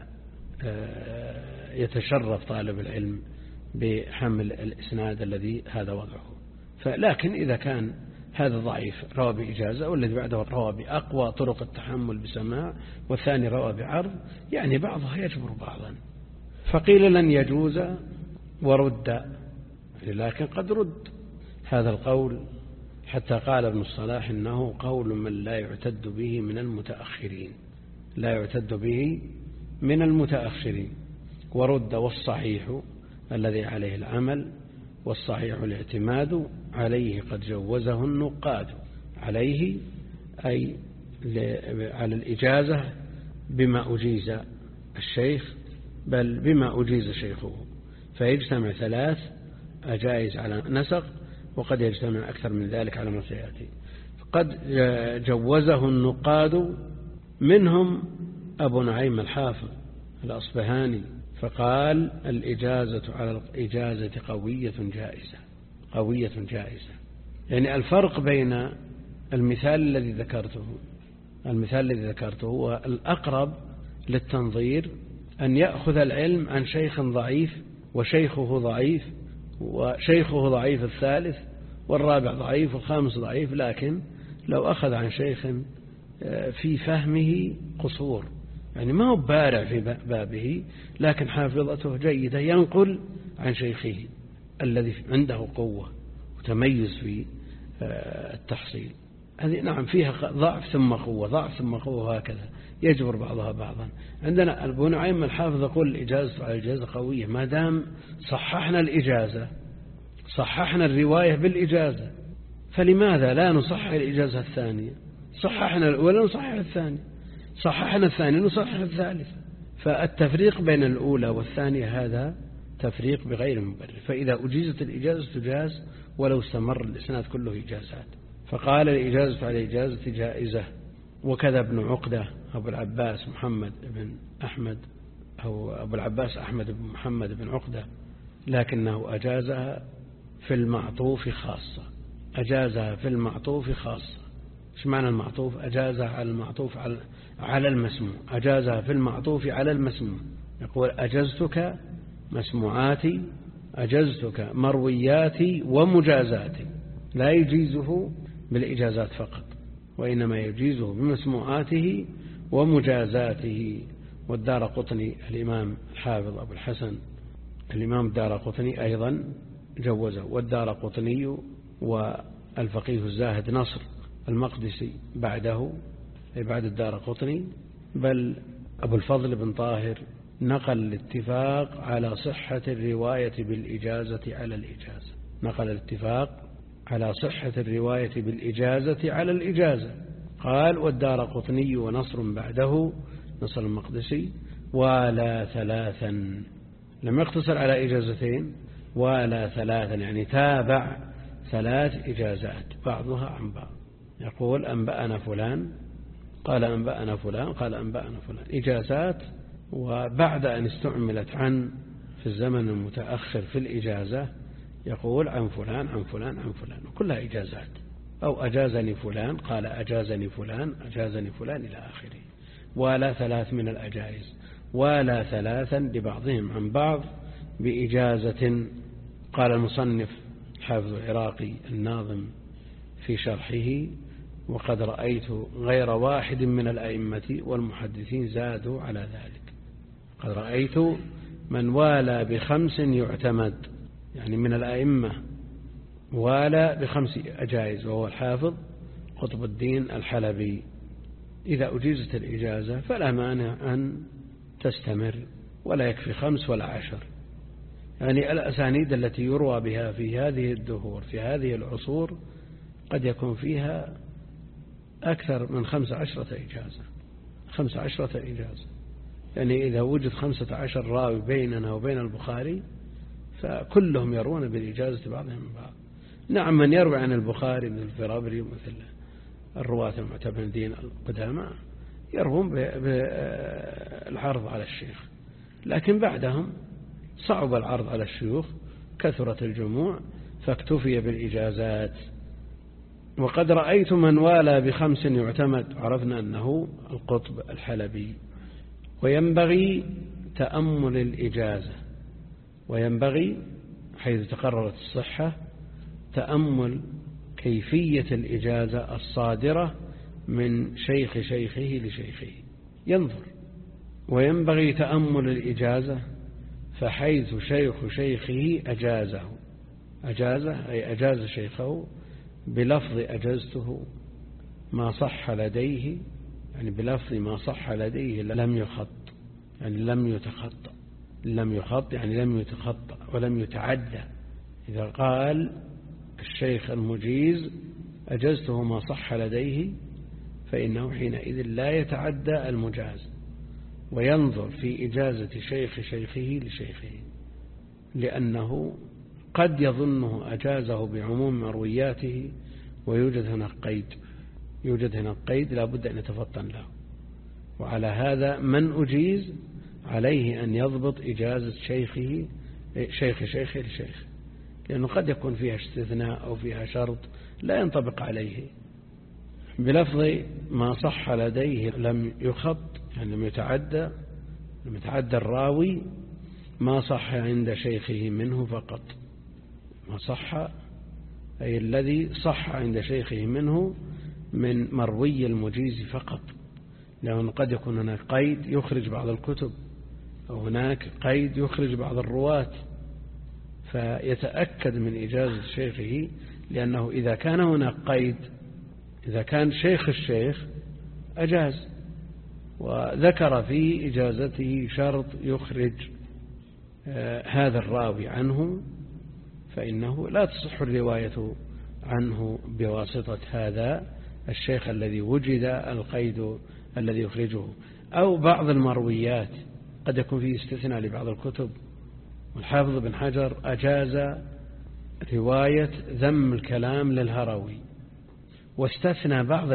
يتشرف طالب العلم بحمل الإسناد الذي هذا وضعه. لكن إذا كان هذا ضعيف روى بإجازة والذي بعده روى بأقوى طرق التحمل بسماع والثاني روى بعرض، يعني بعضها يجبر بعضا. فقيل لن يجوز ورد، لكن قد رد هذا القول حتى قال ابن الصلاح إنه قول من لا يعتد به من المتأخرين، لا يعتد به من المتأخرين. ورد والصحيح الذي عليه العمل، والصحيح الاعتماد عليه قد جوزه النقاد، عليه أي على الإجازة بما أجيز الشيخ، بل بما أجيز شيخه، فيجتمع 3 أجائز على نسق، وقد يجتمع أكثر من ذلك على ما سيأتي. قد جوزه النقاد منهم أبو نعيم الحافظ الأصبهاني، فقال الإجازة على الإجازة قوية جائزة. يعني الفرق بين المثال الذي ذكرته هو الأقرب للتنظير أن يأخذ العلم عن شيخ ضعيف وشيخه ضعيف الثالث والرابع ضعيف والخامس ضعيف، لكن لو أخذ عن شيخ في فهمه قصور، يعني ما هو بارع في بابه لكن حافظته جيدة، ينقل عن شيخه الذي عنده قوة وتميز في التحصيل. هذه نعم فيها ضعف ثم قوة، ضعف ثم قوة، هكذا يجبر بعضها بعضا. عندنا أبو نعيم الحافظ يقول الإجازة على الإجازة قوية، ما دام صححنا الإجازة صححنا الرواية بالإجازة، فلماذا لا نصحح الإجازة الثانية؟ صححنا الأولى نصحح الثانية، صححنا الثانية نصحح الثالثة. فالتفريق بين الأولى والثانية هذا تفريق بغير مبرر. فإذا أجيزت الإجازة تجاز ولو استمر الإسناد كله إجازات. فقال الإجازة على الإجازة جائزة. وكذا ابن عقدة أبو العباس محمد بن أحمد، أو أبو العباس أحمد بن محمد بن عقدة، لكنه أجازها في المعطوف خاصة. أجازها في المعطوف خاصة. إيش معنى المعطوف؟ أجازها على المعطوف على المسموع، أجازها في المعطوف على المسموع. يقول أجزتك مسموعاتي، أجزتك مروياتي ومجازاتي، لا يجيزه بالإجازات فقط، وإنما يجيزه بمسموعاته ومجازاته. والدارقطني الإمام الحافظ أبو الحسن الإمام الدارقطني أيضا جوزه. والدارقطني والفقيه الزاهد نصر المقدسي بعده، أي بعد الدارقطني، بل أبو الفضل بن طاهر نقل الاتفاق على صحة الرواية بالإجازة على الإجازة، نقل الاتفاق على صحة الرواية بالإجازة على الإجازة. قال والدارقطني ونصر بعده، نصر المقدسي، ولا 3، لم يقتصر على إجازتين، ولا 3، يعني تابع 3 إجازات بعضها عن بعض. يقول أنبأنا فلان، قال أنبأنا فلان، قال أنبأنا فلان، إجازات. وبعد أن استعملت عن في الزمن المتأخر في الإجازة يقول عن فلان عن فلان عن فلان، وكلها إجازات. أو أجازني فلان، قال أجازني فلان، أجازني فلان إلى آخره. ولا 3 من الأجائز، ولا 3 لبعضهم عن بعض بإجازة. قال المصنف حافظ العراقي الناظم في شرحه: وقد رأيت غير واحد من الأئمة والمحدثين زادوا على ذلك. قد رأيت من والى ب5 يعتمد، يعني من الأئمة والى ب5 أجائز، وهو الحافظ قطب الدين الحلبي. إذا أجيزت الإجازة فلا مانع أن تستمر، ولا يكفي 5 ولا 10. يعني الأسانيد التي يروى بها في هذه الدهور في هذه العصور قد يكون فيها أكثر من 15 إجازة، 15 إجازة. يعني إذا وجد 15 راوي بيننا وبين البخاري فكلهم يروون بالإجازة بعضهم من بعض. نعم، من يروي عن البخاري مثل الفرابري ومثل الرواة المعتمدين القدامى يروون بالعرض على الشيخ، لكن بعدهم صعب العرض على الشيوخ، كثرت الجموع فاكتفي بالإجازات. وقد رأيت من والى ب5 يعتمد، عرفنا أنه القطب الحلبي. وينبغي تأمل الإجازة، وينبغي حيث تقررت الصحة تأمل كيفية الإجازة الصادرة من شيخ شيخه لشيخه، ينظر. وينبغي تأمل الإجازة فحيث شيخ شيخه أجازه أي أجاز شيخه بلفظ أجزته ما صح لديه، يعني بلفظ ما صح لديه لم يخط، يعني لم يتخطى، لم يخط يعني لم يتخطى ولم يتعدى. إذا قال الشيخ المجيز أجزته ما صح لديه فإنه حينئذ لا يتعدى المجاز. وينظر في إجازة شيخ شيخه لشيخه، لأنه قد يظنه أجازه بعموم مروياته ويوجد هنا قيد لا بد أن يتفطن له. وعلى هذا من أجيز عليه أن يضبط إجازة شيخ شيخه لشيخه، لأنه قد يكون فيها استثناء أو فيها شرط لا ينطبق عليه. بلفظ ما صح لديه لم يخط، يعني لم يتعدى الراوي ما صح عند شيخه منه فقط. ما صح أي الذي صح عند شيخه منه من مروي المجيز فقط، لأنه قد يكون هناك قيد يخرج بعض الكتب أو هناك قيد يخرج بعض الرواة، فيتأكد من إجازة شيخه، لأنه إذا كان هناك قيد، إذا كان شيخ الشيخ أجاز وذكر في إجازته شرط يخرج هذا الراوي عنه، فإنه لا تصح الرواية عنه بواسطة هذا الشيخ الذي وجد القيد الذي يخرجه. أو بعض المرويات قد يكون فيه استثناء لبعض الكتب، والحافظ بن حجر أجاز رواية ذم الكلام للهروي، واستثنى بعض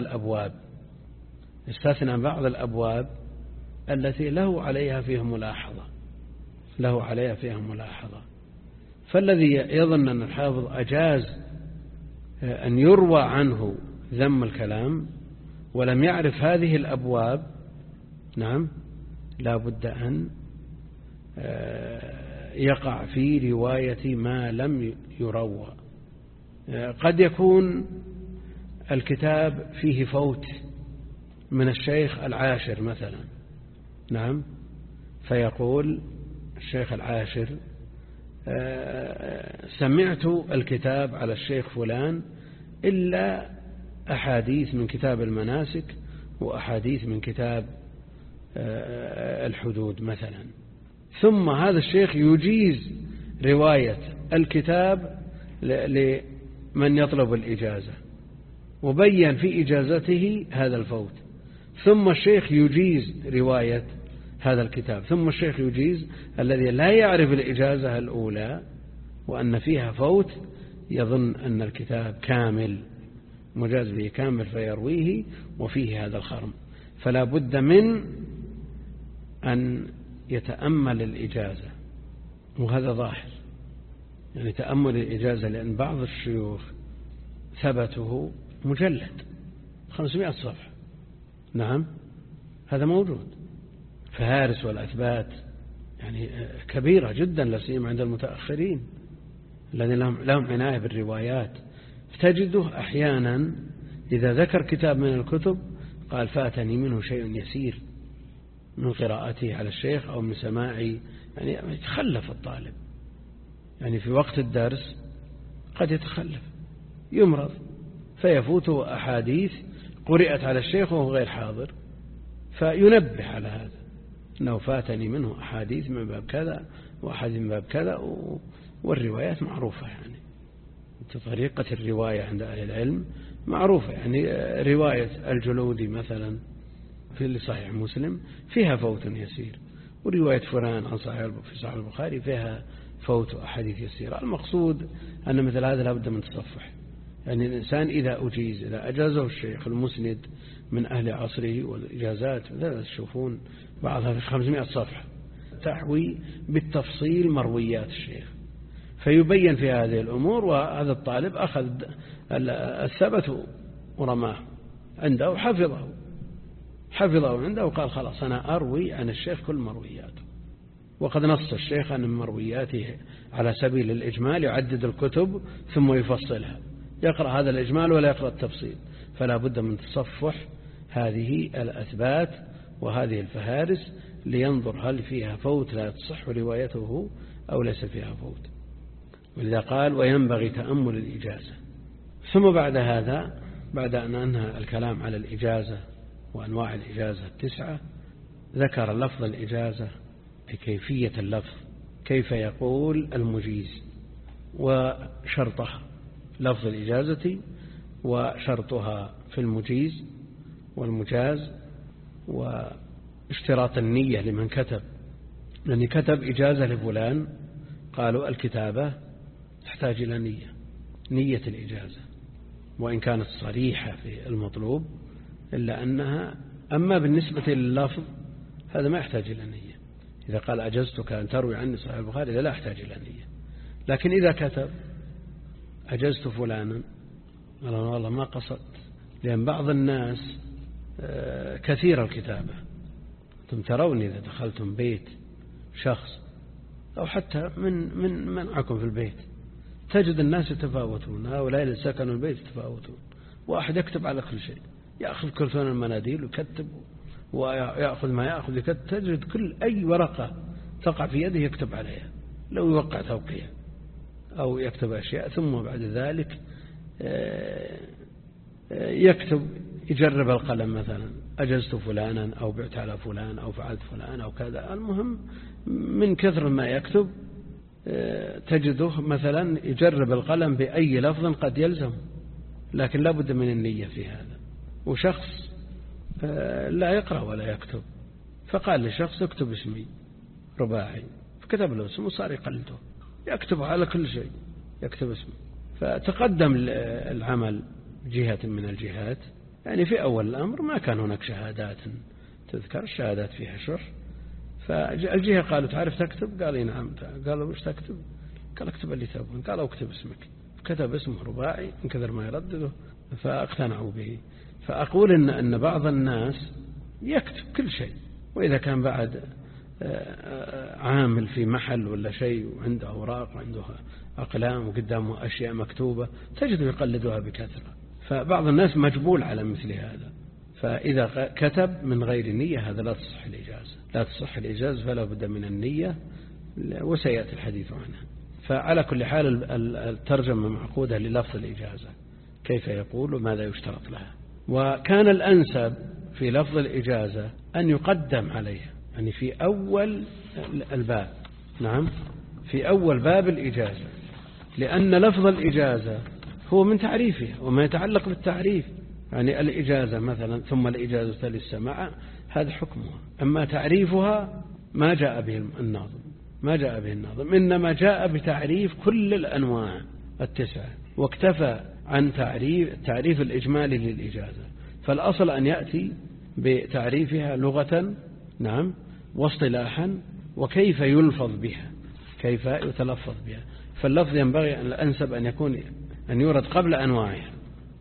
الأبواب التي له عليها فيها ملاحظة. فالذي يظن أن الحافظ أجاز أن يروى عنه ذم الكلام ولم يعرف هذه الأبواب، نعم، لا بد أن يقع في رواية ما لم يروى. قد يكون الكتاب فيه فوت من الشيخ العاشر مثلا، نعم، فيقول الشيخ العاشر سمعت الكتاب على الشيخ فلان إلا أحاديث من كتاب المناسك وأحاديث من كتاب الحدود مثلا، ثم هذا الشيخ يجيز رواية الكتاب لمن يطلب الإجازة، وبين في إجازته هذا الفوت، ثم الشيخ يجيز رواية هذا الكتاب، ثم الشيخ يجيز الذي لا يعرف الإجازة الأولى وأن فيها فوت، يظن أن الكتاب كامل مجاز به كامل فيرويه وفيه هذا الخرم. فلا بد من أن يتأمل الإجازة، وهذا ظاهر، يعني تأمل الإجازة، لأن بعض الشيوخ ثبته مجلد 500 صفحة، نعم، هذا موجود. فهارس والأثبات يعني كبيرة جدا، لا سيما عند المتأخرين الذين لهم عناية بالروايات. فتجده أحيانا إذا ذكر كتاب من الكتب قال فاتني منه شيء يسير من قراءته على الشيخ أو من سماعي، يعني يتخلف الطالب، يعني في وقت الدرس قد يتخلف، يمرض، فيفوته أحاديث قرأت على الشيخ وهو غير حاضر، فينبه على هذا أنه فاتني منه أحاديث من باب كذا وأحاديث من باب كذا. والروايات معروفة، يعني طريقة الرواية عند أهل العلم معروفة، يعني رواية الجلودي مثلا في صحيح مسلم فيها فوت يسير، ورواية فلان عن في صحيح البخاري فيها فوت أحاديث يسيرة. المقصود أن مثل هذا لابد من تصفح. يعني الإنسان إذا أجازه الشيخ المسند من أهل عصره والإجازات لا تشوفون بعضها في 500 صفحة تحوي بالتفصيل مرويات الشيخ، فيبين في هذه الأمور، وهذا الطالب أخذ الثبت ورماه عنده حفظه عنده وقال خلاص أنا أروي عن الشيخ كل مروياته. وقد نص الشيخ أن مروياته على سبيل الإجمال يعدد الكتب ثم يفصلها، يقرأ هذا الإجمال ولا يقرأ التفصيل. فلا بد من تصفح هذه الأثبات وهذه الفهارس لينظر هل فيها فوت لا تصح روايته أو ليس فيها فوت. ولذا قال وينبغي تأمل الإجازة. ثم بعد هذا، بعد أن أنهى الكلام على الإجازة وأنواع الإجازة 9، ذكر لفظ الإجازة بكيفية اللفظ، كيف يقول المجيز وشرطها، لفظ الإجازة وشرطها في المجيز والمجاز، واشتراط النية لمن كتب، لأن كتب إجازة لفلان قالوا الكتابة تحتاج إلى نية الإجازة، وإن كانت صريحة في المطلوب إلا أنها أما بالنسبة لللفظ هذا ما يحتاج إلى نية. إذا قال أجزتك أن تروي عني صحيح البخاري لا يحتاج إلى نية. لكن إذا كتب أجزت فلانا قال والله ما قصدت، لأن بعض الناس كثير الكتابة. أنتم ترون إذا دخلتم بيت شخص أو حتى من معكم في البيت تجد الناس يتفاوتون، هؤلاء اللي سكنوا البيت يتفاوتون، واحد يكتب على كل شيء، يأخذ كرتون المناديل ويكتب، ويأخذ ما يأخذ يكتب، تجد كل أي ورقة تقع في يده يكتب عليها، لو يوقع توقيع أو يكتب أشياء، ثم بعد ذلك يكتب يجرب القلم مثلا أجزت فلانا أو بعت على فلان أو فعلت فلان أو كذا. المهم من كثر ما يكتب تجده مثلا يجرب القلم بأي لفظ قد يلزم، لكن لا بد من النية في هذا. وشخص لا يقرأ ولا يكتب، فقال لشخص اكتب اسمي رباعي، فكتب له اسمه وصار يقلده يكتب على كل شيء، يكتب اسمه. فتقدم العمل جهة من الجهات. يعني في أول الأمر ما كان هناك شهادات تذكر، الشهادات فيها شرح، فالجهة قالوا تعرف تكتب؟ قال نعم. قالوا وش تكتب؟ قال اكتب اللي تبغى. قالوا اكتب اسمك، كتب اسمه رباعي من كثر ما يردده فاقتنعوا به. فأقول إن بعض الناس يكتب كل شيء، وإذا كان بعد عامل في محل ولا شيء وعنده أوراق وعنده أقلام وقدامه أشياء مكتوبة تجد يقلدها بكثرة. فبعض الناس مجبول على مثل هذا، فإذا كتب من غير نية هذا لا تصح الإجازة، لا تصح الإجازة، فلا بد من النية، وسيأتي الحديث عنها. فعلى كل حال الترجمة معقودة للفظ الإجازة كيف يقول وماذا يشترط لها. وكان الأنسب في لفظ الإجازة أن يقدم عليها، يعني في أول الباب، نعم في أول باب الإجازة، لأن لفظ الإجازة هو من تعريفها وما يتعلق بالتعريف. يعني الإجازة مثلا ثم الإجازة للسماع هذا حكمها، أما تعريفها ما جاء به الناظم، ما جاء به الناظم، إنما جاء بتعريف كل الأنواع 9، واكتفى عن تعريف الإجمالي للإجازة. فالأصل أن يأتي بتعريفها لغة، نعم، واصطلاحا، وكيف يلفظ بها، كيف يتلفظ بها. فاللفظ ينبغي الأنسب أن يورد قبل أنواعها.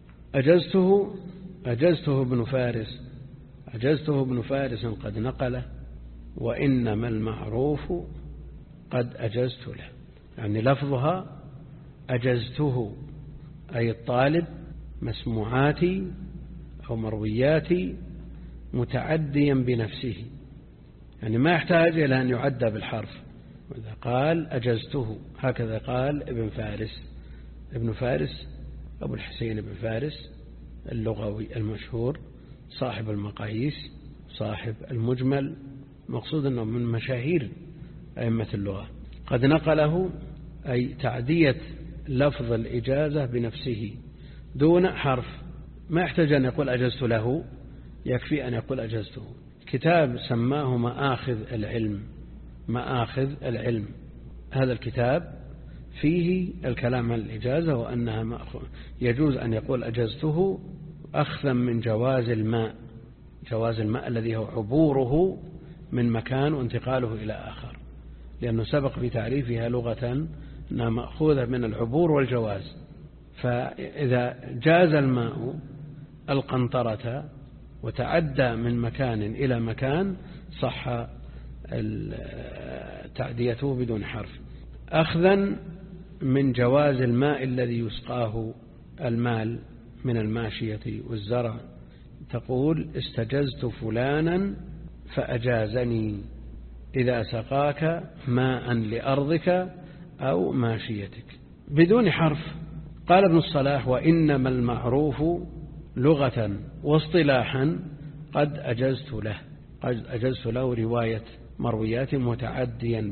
أجزته ابن فارس، أجزته ابن فارس قد نقله، وإنما المعروف قد أجزت له. يعني لفظها أجزته أي الطالب مسموعاتي أو مروياتي متعديا بنفسه، يعني ما يحتاج إلى أن يعدى بالحرف. وإذا قال أجزته هكذا قال ابن فارس. ابن فارس أبو الحسين ابن فارس اللغوي المشهور صاحب المقاييس صاحب المجمل، مقصود أنه من مشاهير أئمة اللغة. قد نقله أي تعدية لفظ الإجازة بنفسه دون حرف، ما يحتاج أن يقول أجزت له، يكفي أن يقول أجزته. كتاب سماه مآخذ العلم. مآخذ العلم هذا الكتاب فيه الكلام عن الإجازة وأنها يجوز أن يقول أجزته أخذا من جواز الماء، جواز الماء الذي هو عبوره من مكان وانتقاله إلى آخر، لأنه سبق في تعريفها لغة أنها مأخوذة من العبور والجواز. فإذا جاز الماء القنطرة وتعدى من مكان إلى مكان صح تعديته بدون حرف. أخذا من جواز الماء الذي يسقاه المال من الماشية والزرع، تقول استجزت فلانا فأجازني إذا سقاك ماء لأرضك أو ماشيتك بدون حرف. قال ابن الصلاح وإنما المعروف لغة واصطلاحا قد أجزت له. قد أجزت له رواية مرويات متعديا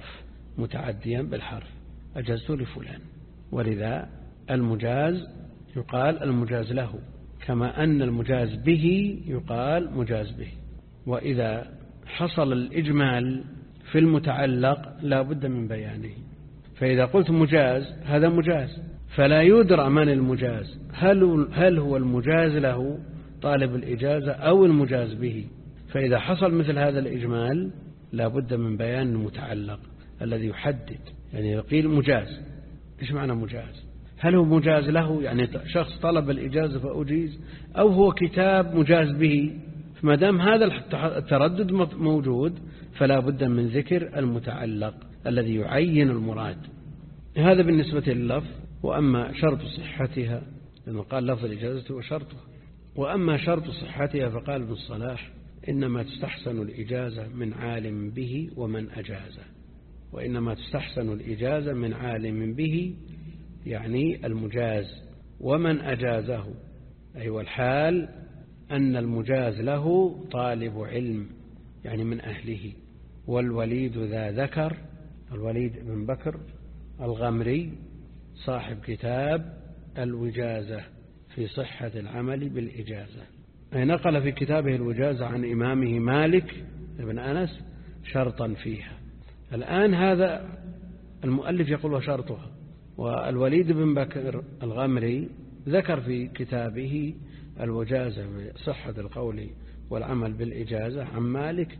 بالحرف أجزت لفلان. ولذا المجاز يقال المجاز له، كما أن المجاز به يقال مجاز به. وإذا حصل الإجمال في المتعلق لا بد من بيانه. فإذا قلت مجاز هذا مجاز، فلا يدرى من المجاز، هل هو المجاز له طالب الإجازة أو المجاز به. فإذا حصل مثل هذا الإجمال لا بد من بيان المتعلق الذي يحدد. يعني قيل مجاز، إيش معنى مجاز؟ هل هو مجاز له يعني شخص طلب الإجازة فأجيز، أو هو كتاب مجاز به؟ فما دام هذا التردد موجود فلا بد من ذكر المتعلق الذي يعين المراد. هذا بالنسبة لللفظ. وأما شرط صحتها، لأنه قال لفظ الإجازة وشرطها، وأما شرط صحتها فقال ابن الصلاح إنما تستحسن الإجازة من عالم به ومن أجازه. وإنما تستحسن الإجازة من عالم به يعني المجاز، ومن أجازه أي والحال أن المجاز له طالب علم يعني من أهله. والوليد ذا ذكر، الوليد بن بكر الغمري صاحب كتاب الوجازة في صحة العمل بالإجازة، أي نقل في كتابه الوجازة عن إمامه مالك بن أنس شرطا فيها. الآن هذا المؤلف يقول وشرطها، والوليد بن بكر الغمري ذكر في كتابه الوجازة بصحة القول والعمل بالإجازة عن مالك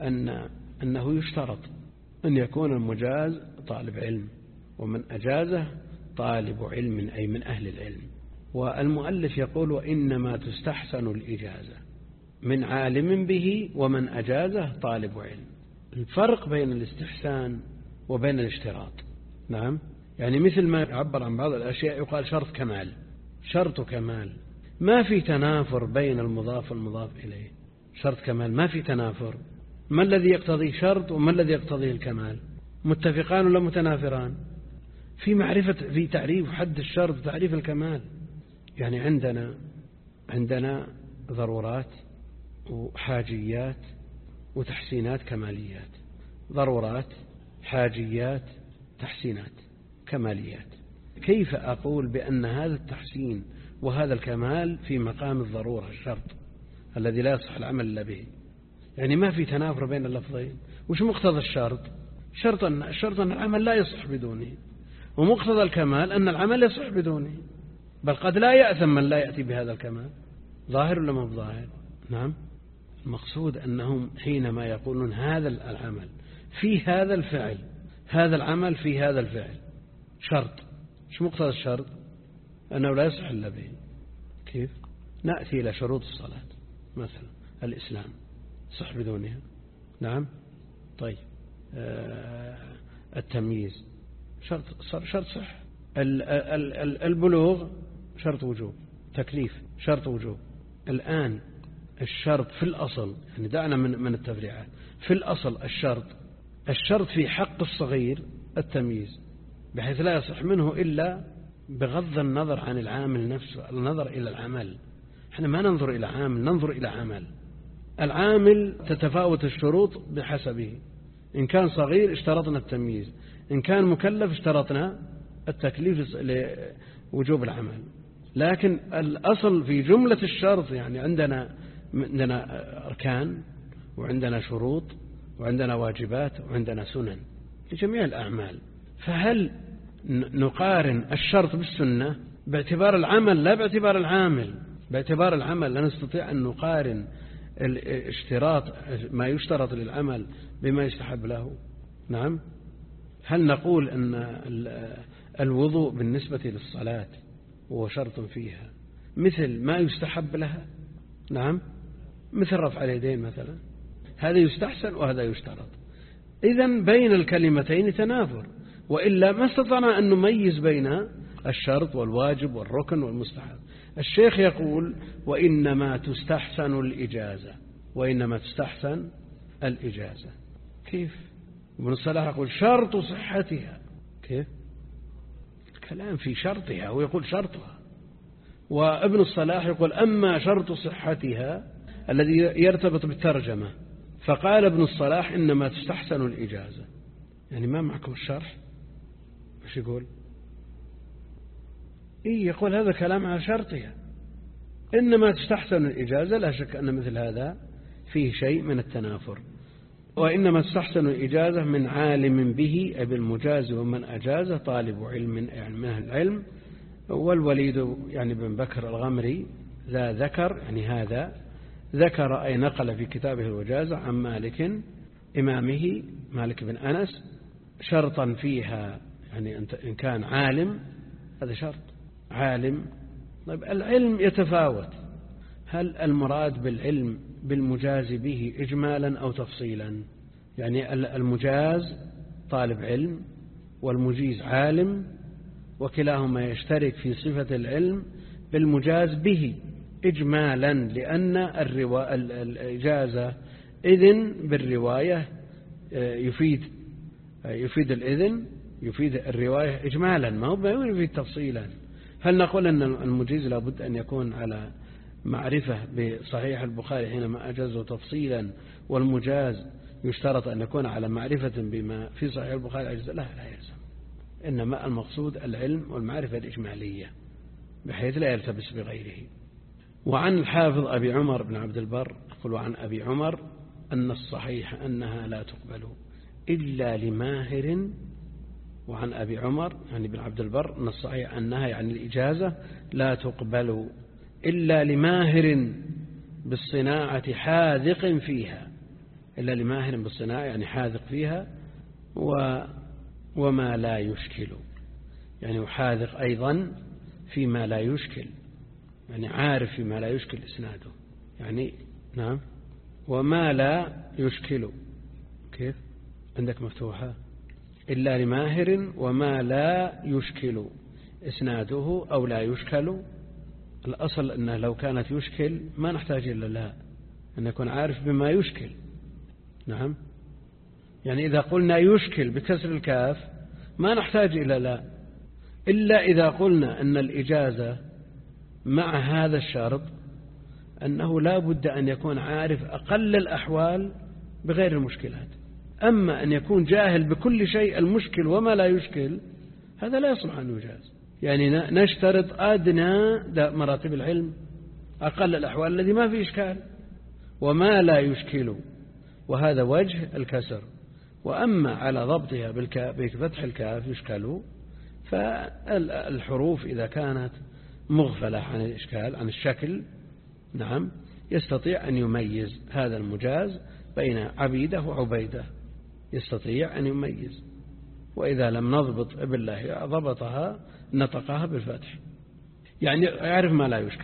أنه يشترط أن يكون المجاز طالب علم، ومن أجازه طالب علم أي من أهل العلم. والمؤلف يقول وإنما تستحسن الإجازة من عالم به ومن أجازه طالب علم. الفرق بين الاستحسان وبين الاشتراط. نعم، يعني مثل ما يعبر عن بعض الأشياء يقال شرط كمال، شرط كمال، ما في تنافر بين المضاف والمضاف إليه. شرط كمال ما في تنافر. ما الذي يقتضي شرط وما الذي يقتضيه الكمال؟ متفقان ولا متنافران؟ في معرفة في تعريف حد الشرط وتعريف الكمال. يعني عندنا ضرورات وحاجيات وتحسينات كماليات. ضرورات، حاجيات، تحسينات، كماليات. كيف أقول بأن هذا التحسين وهذا الكمال في مقام الضرورة الشرط الذي لا يصح العمل إلا به؟ يعني ما في تنافر بين اللفظين. وش مقتضى الشرط؟ الشرط أن العمل لا يصح بدونه، ومقتضى الكمال أن العمل يصح بدونه، بل قد لا يأثم من لا يأتي بهذا الكمال. ظاهر ولا ما ظاهر؟ نعم. المقصود أنهم حينما يقولون هذا العمل في هذا الفعل، هذا العمل في هذا الفعل شرط، شو مقتضى الشرط؟ أنه لا يصح إلا به. كيف؟ نأتي إلى شروط الصلاة مثلا، الإسلام صح بدونها. نعم. طيب التمييز شرط صح. البلوغ شرط وجوب. تكليف شرط وجوب. الآن الشرط في الأصل، يعني دعنا من التفريعات، في الأصل الشرط في حق الصغير التمييز، بحيث لا يصح منه إلا بغض النظر عن العامل نفسه، النظر إلى العمل. احنا ما ننظر إلى عامل، ننظر إلى عمل. العامل تتفاوت الشروط بحسبه. إن كان صغير اشترطنا التمييز، إن كان مكلف اشترطنا التكليف لوجوب العمل. لكن الأصل في جملة الشرط، يعني عندنا أركان وعندنا شروط وعندنا واجبات وعندنا سنن لجميع الأعمال. فهل نقارن الشرط بالسنة باعتبار العمل لا باعتبار العامل؟ باعتبار العمل لا نستطيع أن نقارن الاشتراط ما يشترط للعمل بما يستحب له. نعم. هل نقول أن الوضوء بالنسبة للصلاة هو شرط فيها مثل ما يستحب لها؟ نعم. مثل رفع اليدين مثلا، هذا يستحسن وهذا يشترط. إذن بين الكلمتين تنافر، وإلا ما استطعنا أن نميز بين الشرط والواجب والركن والمستحب. الشيخ يقول وإنما تستحسن الإجازة، وإنما تستحسن الإجازة. كيف؟ ابن الصلاح يقول شرط صحتها. كيف؟ الكلام في شرطها ويقول شرطها، وابن الصلاح يقول أما شرط صحتها الذي يرتبط بالترجمة، فقال ابن الصلاح إنما تستحسن الإجازة. يعني ما معكم الشرح؟ مش يقول يقول هذا كلام على شرطها، إنما تستحسن الإجازة. لا شك أن مثل هذا فيه شيء من التنافر. وإنما تستحسن الإجازة من عالم به أي بالمجاز، ومن أجازه طالب علم يعني من أهل العلم. والوليد يعني بن بكر الغمري ذا ذكر، يعني هذا ذكر أي نقل في كتابه الوجازة عن مالك إمامه مالك بن أنس شرطا فيها، يعني إن كان عالم هذا شرط عالم. طيب العلم يتفاوت، هل المراد بالعلم بالمجاز به إجمالا أو تفصيلا؟ يعني المجاز طالب علم والمجيز عالم، وكلاهما يشترك في صفة العلم بالمجاز به إجمالا، لأن الإجازة إذن بالرواية يفيد الإذن، يفيد الرواية إجمالا، ما هو يفيد تفصيلا. هل نقول أن المجيز لابد أن يكون على معرفة بصحيح البخاري حينما أجازه تفصيلا، والمجاز يشترط أن يكون على معرفة بما في صحيح البخاري أجازه؟ لا يلزم، إنما المقصود العلم والمعرفة الإجمالية بحيث لا يلتبس بغيره. وعن الحافظ أبي عمر بن عبد البر يقول وعن أبي عمر أن الصحيح أنها لا تقبل إلا لماهر. وعن أبي عمر يعني بن عبد البر أن الصحيح أنها يعني الإجازة لا تقبل إلا لماهر بالصناعة حاذق فيها، إلا لماهر بالصناعة يعني حاذق فيها، وما لا يشكل، يعني وحاذق أيضا فيما لا يشكل، يعني عارف فيما لا يشكل إسناده، يعني نعم. وما لا يشكل كيف عندك مفتوحة؟ إلا لماهر وما لا يشكل إسناده أو لا يشكل. الأصل أنه لو كانت يشكل ما نحتاج إلا لا، أن يكون عارف بما يشكل. نعم. يعني إذا قلنا يشكل بكسر الكاف ما نحتاج إلى لا، إلا إذا قلنا أن الإجازة مع هذا الشرط أنه لا بد أن يكون عارف أقل الأحوال بغير المشكلات. أما أن يكون جاهل بكل شيء المشكل وما لا يشكل هذا لا يصلح أن يجاز. يعني نشترط أدنى مراتب العلم أقل الأحوال الذي ما في إشكال، وما لا يشكل، وهذا وجه الكسر. وأما على ضبطها بفتح الكاف يشكل، فالحروف إذا كانت مغفلة عن الإشكال عن الشكل نعم يستطيع أن يميز هذا المجاز بين عبيدة وعبيدة، يستطيع أن يميز. وإذا لم نضبط بالله ضبطها نطقها بالفتح، يعني يعرف ما لا يشكل.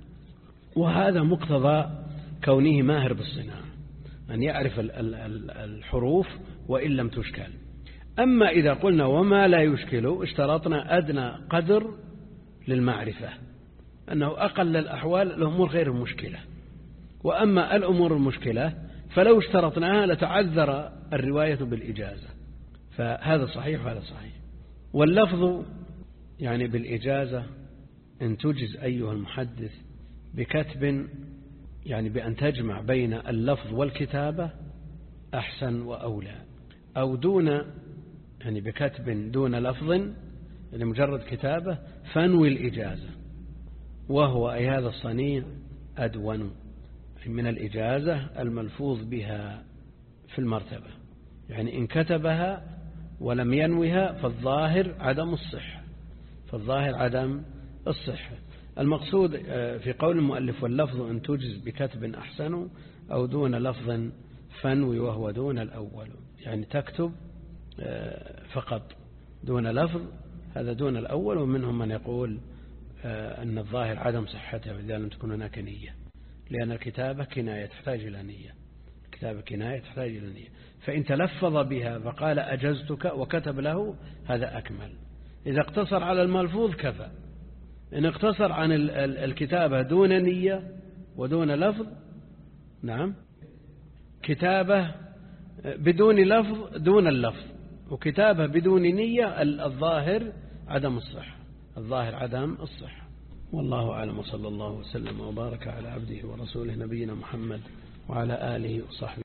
وهذا مقتضى كونه ماهر بالصناعة، أن يعرف الحروف وإن لم تشكل. أما إذا قلنا وما لا يشكل اشترطنا أدنى قدر للمعرفة، أنه أقل الأحوال الأمور غير المشكلة. وأما الأمور المشكلة فلو اشترطناها لتعذر الرواية بالإجازة، فهذا صحيح وهذا صحيح. واللفظ يعني بالإجازة إن تجز أيها المحدث بكتب، يعني بأن تجمع بين اللفظ والكتابة أحسن وأولى، أو دون يعني بكتب دون لفظ يعني مجرد كتابة فانوي الإجازة، وهو أي هذا الصنيع أدون، من الإجازة الملفوظ بها في المرتبة، يعني إن كتبها ولم ينوها فالظاهر عدم الصحة، فالظاهر عدم الصحة. المقصود في قول المؤلف واللفظ أن تجز بكتب أحسن أو دون لفظ فنوي وهو دون الأول، يعني تكتب فقط دون لفظ، هذا دون الأول. ومنهم من يقول أن الظاهر عدم صحته إذا لم تكن هناك نية، لأن الكتابة كناية تحتاج إلى نية، الكتابة كناية تحتاج إلى نية. فإن تلفظ بها فقال أجزتك وكتب له هذا أكمل. إذا اقتصر على الملفوظ كفى. إن اقتصر عن الكتابة دون نية ودون لفظ، نعم، كتابة بدون لفظ دون اللفظ، وكتابة بدون نية، الظاهر عدم الصحة، الظاهر عدم الصحة. والله أعلم، وصلى الله وسلم وبارك على عبده ورسوله نبينا محمد وعلى آله وصحبه.